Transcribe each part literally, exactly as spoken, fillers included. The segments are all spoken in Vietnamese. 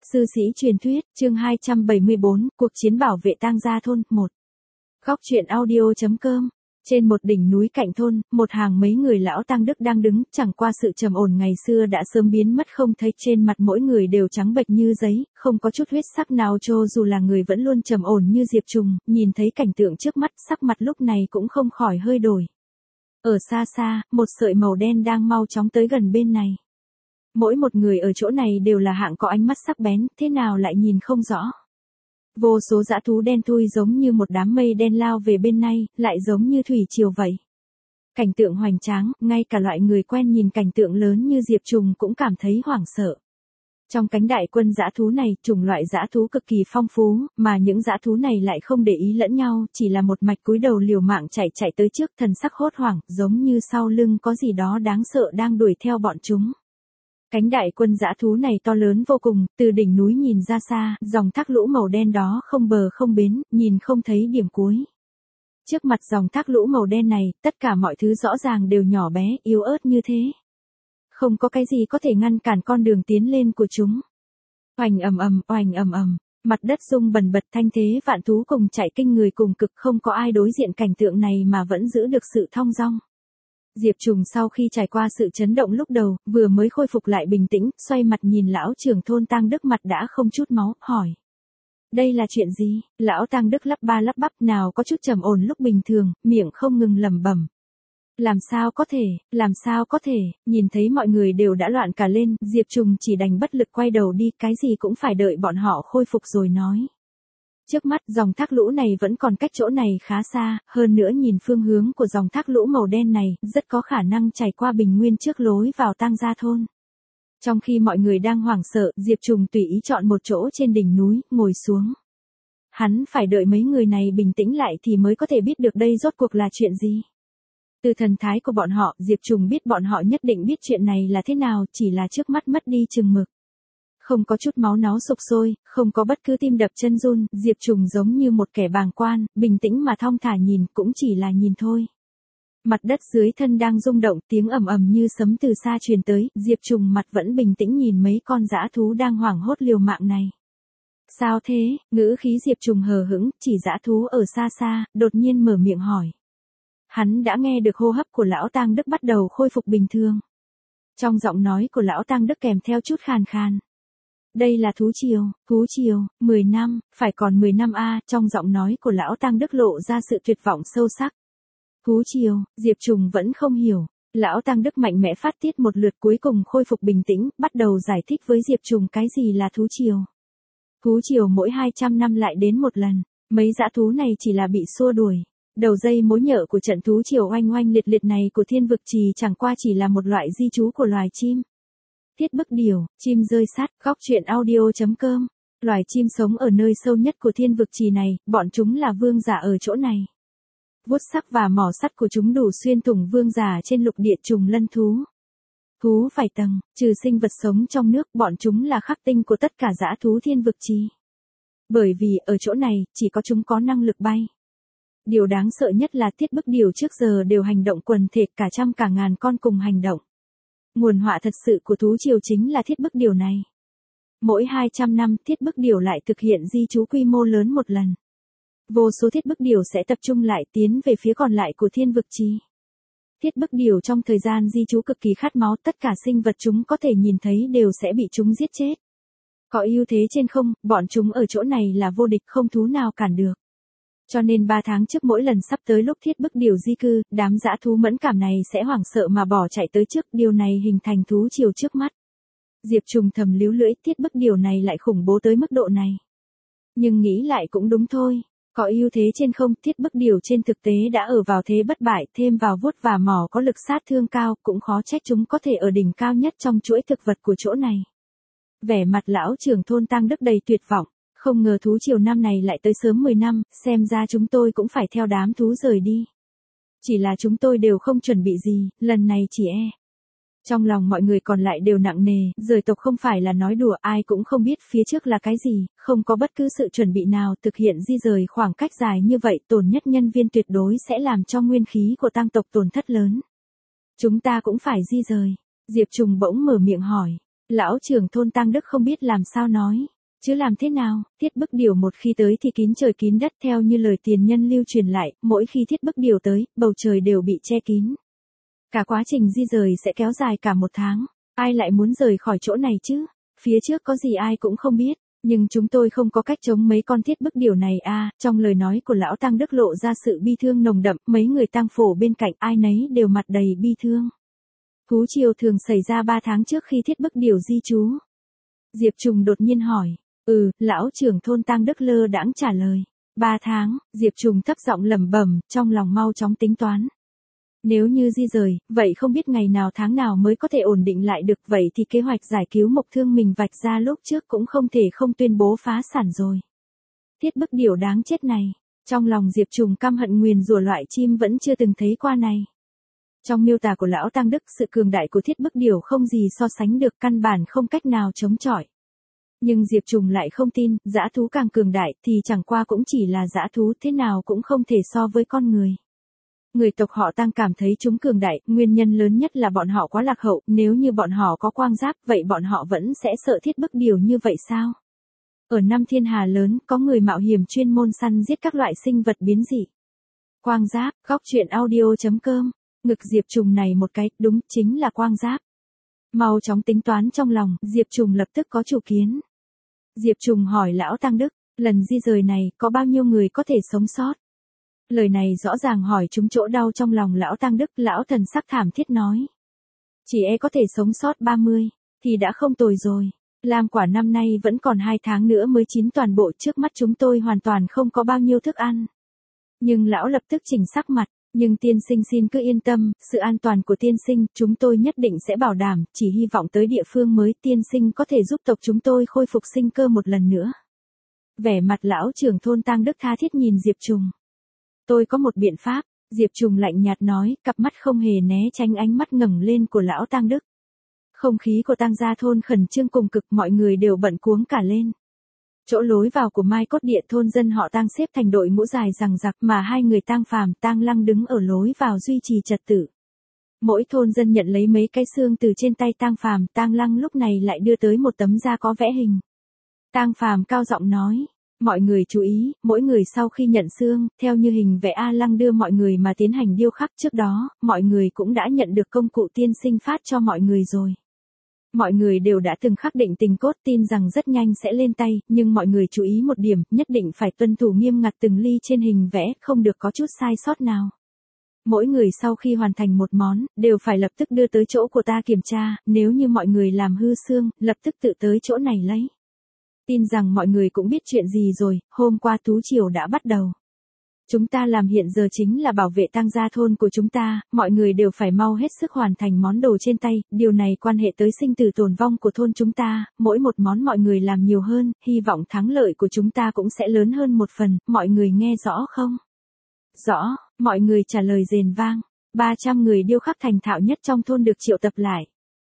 Sư sĩ truyền thuyết, chương hai trăm bảy mươi bốn, cuộc chiến bảo vệ tang gia thôn, một. Góc truyện audio chấm com. Trên một đỉnh núi cạnh thôn, một hàng mấy người lão tang đức đang đứng, chẳng qua sự trầm ổn ngày xưa đã sớm biến mất không thấy, trên mặt mỗi người đều trắng bệch như giấy, không có chút huyết sắc nào, cho dù là người vẫn luôn trầm ổn như Diệp Trùng, nhìn thấy cảnh tượng trước mắt, sắc mặt lúc này cũng không khỏi hơi đổi. Ở xa xa, một sợi màu đen đang mau chóng tới gần bên này. Mỗi một người ở chỗ này đều là hạng có ánh mắt sắc bén, thế nào lại nhìn không rõ. Vô số dã thú đen thui giống như một đám mây đen lao về bên này, lại giống như thủy triều vậy. Cảnh tượng hoành tráng, ngay cả loại người quen nhìn cảnh tượng lớn như Diệp Trùng cũng cảm thấy hoảng sợ. Trong cánh đại quân dã thú này, chủng loại dã thú cực kỳ phong phú, mà những dã thú này lại không để ý lẫn nhau, chỉ là một mạch cúi đầu liều mạng chạy chạy tới trước, thần sắc hốt hoảng, giống như sau lưng có gì đó đáng sợ đang đuổi theo bọn chúng. Cánh đại quân dã thú này to lớn vô cùng, từ đỉnh núi nhìn ra xa, dòng thác lũ màu đen đó không bờ không bến, nhìn không thấy điểm cuối. Trước mặt dòng thác lũ màu đen này, tất cả mọi thứ rõ ràng đều nhỏ bé, yếu ớt như thế. Không có cái gì có thể ngăn cản con đường tiến lên của chúng. Oành ầm ầm, oành ầm ầm, mặt đất rung bần bật, thanh thế vạn thú cùng chạy kinh người cùng cực, không có ai đối diện cảnh tượng này mà vẫn giữ được sự thong dong. Diệp Trùng sau khi trải qua sự chấn động lúc đầu, vừa mới khôi phục lại bình tĩnh, xoay mặt nhìn lão trưởng thôn Tang Đức, mặt đã không chút máu, hỏi. Đây là chuyện gì? Lão Tang Đức lắp ba lắp bắp, nào có chút trầm ổn lúc bình thường, miệng không ngừng lẩm bẩm. Làm sao có thể, làm sao có thể, nhìn thấy mọi người đều đã loạn cả lên, Diệp Trùng chỉ đành bất lực quay đầu đi, cái gì cũng phải đợi bọn họ khôi phục rồi nói. Trước mắt dòng thác lũ này vẫn còn cách chỗ này khá xa, hơn nữa nhìn phương hướng của dòng thác lũ màu đen này, rất có khả năng chảy qua bình nguyên trước lối vào Tang gia thôn. Trong khi mọi người đang hoảng sợ, Diệp Trùng tùy ý chọn một chỗ trên đỉnh núi, ngồi xuống. Hắn phải đợi mấy người này bình tĩnh lại thì mới có thể biết được đây rốt cuộc là chuyện gì. Từ thần thái của bọn họ, Diệp Trùng biết bọn họ nhất định biết chuyện này là thế nào, chỉ là trước mắt mất đi chừng mực. Không có chút máu náo sục sôi, không có bất cứ tim đập chân run, Diệp Trùng giống như một kẻ bàng quan, bình tĩnh mà thong thả nhìn, cũng chỉ là nhìn thôi. Mặt đất dưới thân đang rung động, tiếng ầm ầm như sấm từ xa truyền tới, Diệp Trùng mặt vẫn bình tĩnh nhìn mấy con dã thú đang hoảng hốt liều mạng này. Sao thế? Ngữ khí Diệp Trùng hờ hững, chỉ dã thú ở xa xa, đột nhiên mở miệng hỏi. Hắn đã nghe được hô hấp của lão Tang Đức bắt đầu khôi phục bình thường. Trong giọng nói của lão Tang Đức kèm theo chút khàn khàn. Đây là thú triều, thú triều, mười năm, phải còn mười năm a, trong giọng nói của lão Tang Đức lộ ra sự tuyệt vọng sâu sắc. Thú triều, Diệp Trùng vẫn không hiểu. Lão Tang Đức mạnh mẽ phát tiết một lượt, cuối cùng khôi phục bình tĩnh, bắt đầu giải thích với Diệp Trùng cái gì là thú triều. Thú triều mỗi hai trăm năm lại đến một lần, mấy dã thú này chỉ là bị xua đuổi. Đầu dây mối nhợ của trận thú triều oanh oanh liệt liệt này của thiên vực trì chẳng qua chỉ là một loại di trú của loài chim. Thiết bức điểu, chim rơi sắt, góc truyện audio chấm com. Loài chim sống ở nơi sâu nhất của thiên vực trì này, bọn chúng là vương giả ở chỗ này. Vuốt sắc và mỏ sắt của chúng đủ xuyên thủng vương giả trên lục địa trùng lân thú. Thú vài tầng, trừ sinh vật sống trong nước, bọn chúng là khắc tinh của tất cả dã thú thiên vực trì. Bởi vì ở chỗ này, chỉ có chúng có năng lực bay. Điều đáng sợ nhất là thiết bức điểu trước giờ đều hành động quần thể, cả trăm cả ngàn con cùng hành động. Nguồn họa thật sự của thú triều chính là thiết bức điểu này. Mỗi hai trăm năm, thiết bức điểu lại thực hiện di trú quy mô lớn một lần. Vô số thiết bức điểu sẽ tập trung lại tiến về phía còn lại của thiên vực trì. Thiết bức điểu trong thời gian di trú cực kỳ khát máu, tất cả sinh vật chúng có thể nhìn thấy đều sẽ bị chúng giết chết. Có ưu thế trên không, bọn chúng ở chỗ này là vô địch, không thú nào cản được. Cho nên ba tháng trước mỗi lần sắp tới lúc thiết bức điểu di cư, đám dã thú mẫn cảm này sẽ hoảng sợ mà bỏ chạy tới trước, điều này hình thành thú triều trước mắt. Diệp Trùng thầm líu lưỡi, thiết bức điểu này lại khủng bố tới mức độ này. Nhưng nghĩ lại cũng đúng thôi, có ưu thế trên không, thiết bức điểu trên thực tế đã ở vào thế bất bại, thêm vào vuốt và mỏ có lực sát thương cao, cũng khó trách chúng có thể ở đỉnh cao nhất trong chuỗi thực vật của chỗ này. Vẻ mặt lão trưởng thôn Tang Đức đầy tuyệt vọng. Không ngờ thú triều năm này lại tới sớm mười năm, xem ra chúng tôi cũng phải theo đám thú rời đi. Chỉ là chúng tôi đều không chuẩn bị gì, lần này chỉ e. Trong lòng mọi người còn lại đều nặng nề, rời tộc không phải là nói đùa, ai cũng không biết phía trước là cái gì, không có bất cứ sự chuẩn bị nào, thực hiện di rời khoảng cách dài như vậy, tổn nhất nhân viên tuyệt đối sẽ làm cho nguyên khí của Tang tộc tổn thất lớn. Chúng ta cũng phải di rời. Diệp Trùng bỗng mở miệng hỏi. Lão trưởng thôn Tang Đức không biết làm sao nói. Chứ làm thế nào, thiết bức điều một khi tới thì kín trời kín đất, theo như lời tiền nhân lưu truyền lại, mỗi khi thiết bức điều tới, bầu trời đều bị che kín. Cả quá trình di rời sẽ kéo dài cả một tháng. Ai lại muốn rời khỏi chỗ này chứ? Phía trước có gì ai cũng không biết. Nhưng chúng tôi không có cách chống mấy con thiết bức điều này à, trong lời nói của lão Tăng Đức lộ ra sự bi thương nồng đậm, mấy người tang phổ bên cạnh ai nấy đều mặt đầy bi thương. Thú triều thường xảy ra ba tháng trước khi thiết bức điều di trú. Diệp Trùng đột nhiên hỏi. Ừ, lão trưởng thôn Tang Đức lơ đãng trả lời. Ba tháng, Diệp Trùng thấp giọng lẩm bẩm, trong lòng mau chóng tính toán. Nếu như di rời, vậy không biết ngày nào tháng nào mới có thể ổn định lại được, vậy thì kế hoạch giải cứu Mộc Thương mình vạch ra lúc trước cũng không thể không tuyên bố phá sản rồi. Thiết bức điều đáng chết này, trong lòng Diệp Trùng căm hận nguyền rủa loại chim vẫn chưa từng thấy qua này. Trong miêu tả của lão Tăng Đức, sự cường đại của thiết bức điều không gì so sánh được, căn bản không cách nào chống chọi. Nhưng Diệp Trùng lại không tin, dã thú càng cường đại thì chẳng qua cũng chỉ là dã thú, thế nào cũng không thể so với con người. Người tộc họ Tang cảm thấy chúng cường đại, nguyên nhân lớn nhất là bọn họ quá lạc hậu, nếu như bọn họ có quang giáp, vậy bọn họ vẫn sẽ sợ thiết bức điều như vậy sao? Ở năm thiên hà lớn, có người mạo hiểm chuyên môn săn giết các loại sinh vật biến dị. Quang giáp, góc truyện audio chấm com, ngực Diệp Trùng này một cái, đúng, chính là quang giáp. Mau chóng tính toán trong lòng, Diệp Trùng lập tức có chủ kiến. Diệp Trùng hỏi lão Tăng Đức, lần di rời này, có bao nhiêu người có thể sống sót? Lời này rõ ràng hỏi trúng chỗ đau trong lòng lão Tăng Đức, lão thần sắc thảm thiết nói. Chỉ e có thể sống sót ba mươi, thì đã không tồi rồi. Lam quả năm nay vẫn còn hai tháng nữa mới chín, toàn bộ trước mắt chúng tôi hoàn toàn không có bao nhiêu thức ăn. Nhưng lão lập tức chỉnh sắc mặt, nhưng tiên sinh xin cứ yên tâm, sự an toàn của tiên sinh, chúng tôi nhất định sẽ bảo đảm, chỉ hy vọng tới địa phương mới tiên sinh có thể giúp tộc chúng tôi khôi phục sinh cơ một lần nữa. Vẻ mặt lão trưởng thôn Tang Đức tha thiết nhìn Diệp Trùng. Tôi có một biện pháp, Diệp Trùng lạnh nhạt nói, cặp mắt không hề né tránh ánh mắt ngẩng lên của lão Tang Đức. Không khí của Tang gia thôn khẩn trương cùng cực, mọi người đều bận cuống cả lên. Chỗ lối vào của Mai Cốt Điện thôn dân họ Tang xếp thành đội ngũ dài rằng rặc, mà hai người Tang Phàm, Tang Lăng đứng ở lối vào duy trì trật tự. Mỗi thôn dân nhận lấy mấy cái xương từ trên tay Tang Phàm, Tang Lăng lúc này lại đưa tới một tấm da có vẽ hình. Tang Phàm cao giọng nói. Mọi người chú ý, mỗi người sau khi nhận xương, theo như hình vẽ A Lăng đưa mọi người mà tiến hành điêu khắc trước đó, mọi người cũng đã nhận được công cụ tiên sinh phát cho mọi người rồi. Mọi người đều đã từng khắc định tình cốt, tin rằng rất nhanh sẽ lên tay, nhưng mọi người chú ý một điểm, nhất định phải tuân thủ nghiêm ngặt từng ly trên hình vẽ, không được có chút sai sót nào. Mỗi người sau khi hoàn thành một món, đều phải lập tức đưa tới chỗ của ta kiểm tra, nếu như mọi người làm hư xương, lập tức tự tới chỗ này lấy. Tin rằng mọi người cũng biết chuyện gì rồi, hôm qua thú triều đã bắt đầu. Chúng ta làm hiện giờ chính là bảo vệ Tang gia thôn của chúng ta, mọi người đều phải mau hết sức hoàn thành món đồ trên tay, điều này quan hệ tới sinh tử tồn vong của thôn chúng ta, mỗi một món mọi người làm nhiều hơn, hy vọng thắng lợi của chúng ta cũng sẽ lớn hơn một phần, mọi người nghe rõ không? Rõ, mọi người trả lời rền vang, ba trăm người điêu khắc thành thạo nhất trong thôn được triệu tập lại.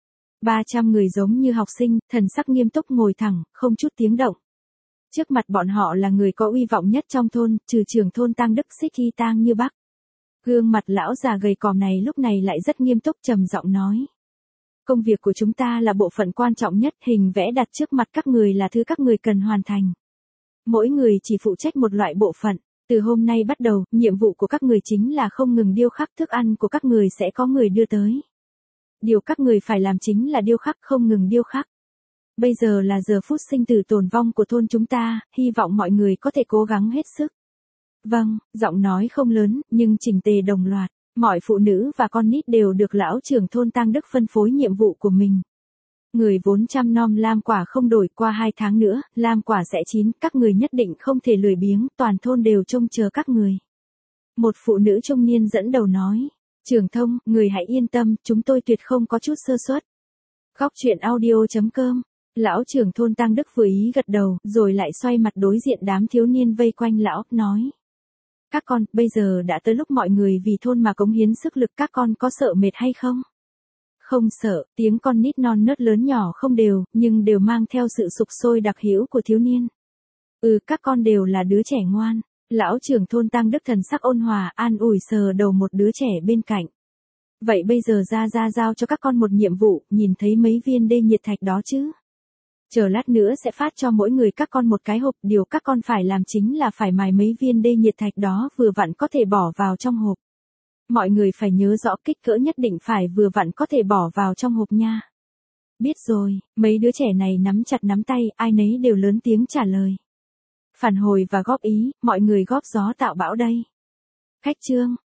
ba trăm người giống như học sinh, thần sắc nghiêm túc ngồi thẳng, không chút tiếng động. Trước mặt bọn họ là người có uy vọng nhất trong thôn, trừ trưởng thôn Tang Đức Xích Hy Tang Như Bắc. Gương mặt lão già gầy còm này lúc này lại rất nghiêm túc trầm giọng nói. Công việc của chúng ta là bộ phận quan trọng nhất, hình vẽ đặt trước mặt các người là thứ các người cần hoàn thành. Mỗi người chỉ phụ trách một loại bộ phận. Từ hôm nay bắt đầu, nhiệm vụ của các người chính là không ngừng điêu khắc, thức ăn của các người sẽ có người đưa tới. Điều các người phải làm chính là điêu khắc, không ngừng điêu khắc. Bây giờ là giờ phút sinh tử tồn vong của thôn chúng ta, hy vọng mọi người có thể cố gắng hết sức. Vâng, giọng nói không lớn, nhưng chỉnh tề đồng loạt, mọi phụ nữ và con nít đều được lão trưởng thôn Tang Đức phân phối nhiệm vụ của mình. Người vốn chăm nom lam quả không đổi, qua hai tháng nữa, lam quả sẽ chín, các người nhất định không thể lười biếng, toàn thôn đều trông chờ các người. Một phụ nữ trung niên dẫn đầu nói. Trưởng thông, người hãy yên tâm, chúng tôi tuyệt không có chút sơ suất. Góc truyện audio chấm com, lão trưởng thôn Tang Đức vừa ý gật đầu, rồi lại xoay mặt đối diện đám thiếu niên vây quanh lão, nói. Các con, bây giờ đã tới lúc mọi người vì thôn mà cống hiến sức lực, các con có sợ mệt hay không? Không sợ, tiếng con nít non nớt lớn nhỏ không đều, nhưng đều mang theo sự sục sôi đặc hữu của thiếu niên. Ừ, các con đều là đứa trẻ ngoan. Lão trưởng thôn Tang Đức thần sắc ôn hòa, an ủi sờ đầu một đứa trẻ bên cạnh. Vậy bây giờ ra ra giao cho các con một nhiệm vụ, nhìn thấy mấy viên đê nhiệt thạch đó chứ? Chờ lát nữa sẽ phát cho mỗi người các con một cái hộp, điều các con phải làm chính là phải mài mấy viên đê nhiệt thạch đó vừa vặn có thể bỏ vào trong hộp. Mọi người phải nhớ rõ kích cỡ nhất định phải vừa vặn có thể bỏ vào trong hộp nha. Biết rồi, mấy đứa trẻ này nắm chặt nắm tay, ai nấy đều lớn tiếng trả lời. Phản hồi và góp ý, mọi người góp gió tạo bão đây. Khách chương.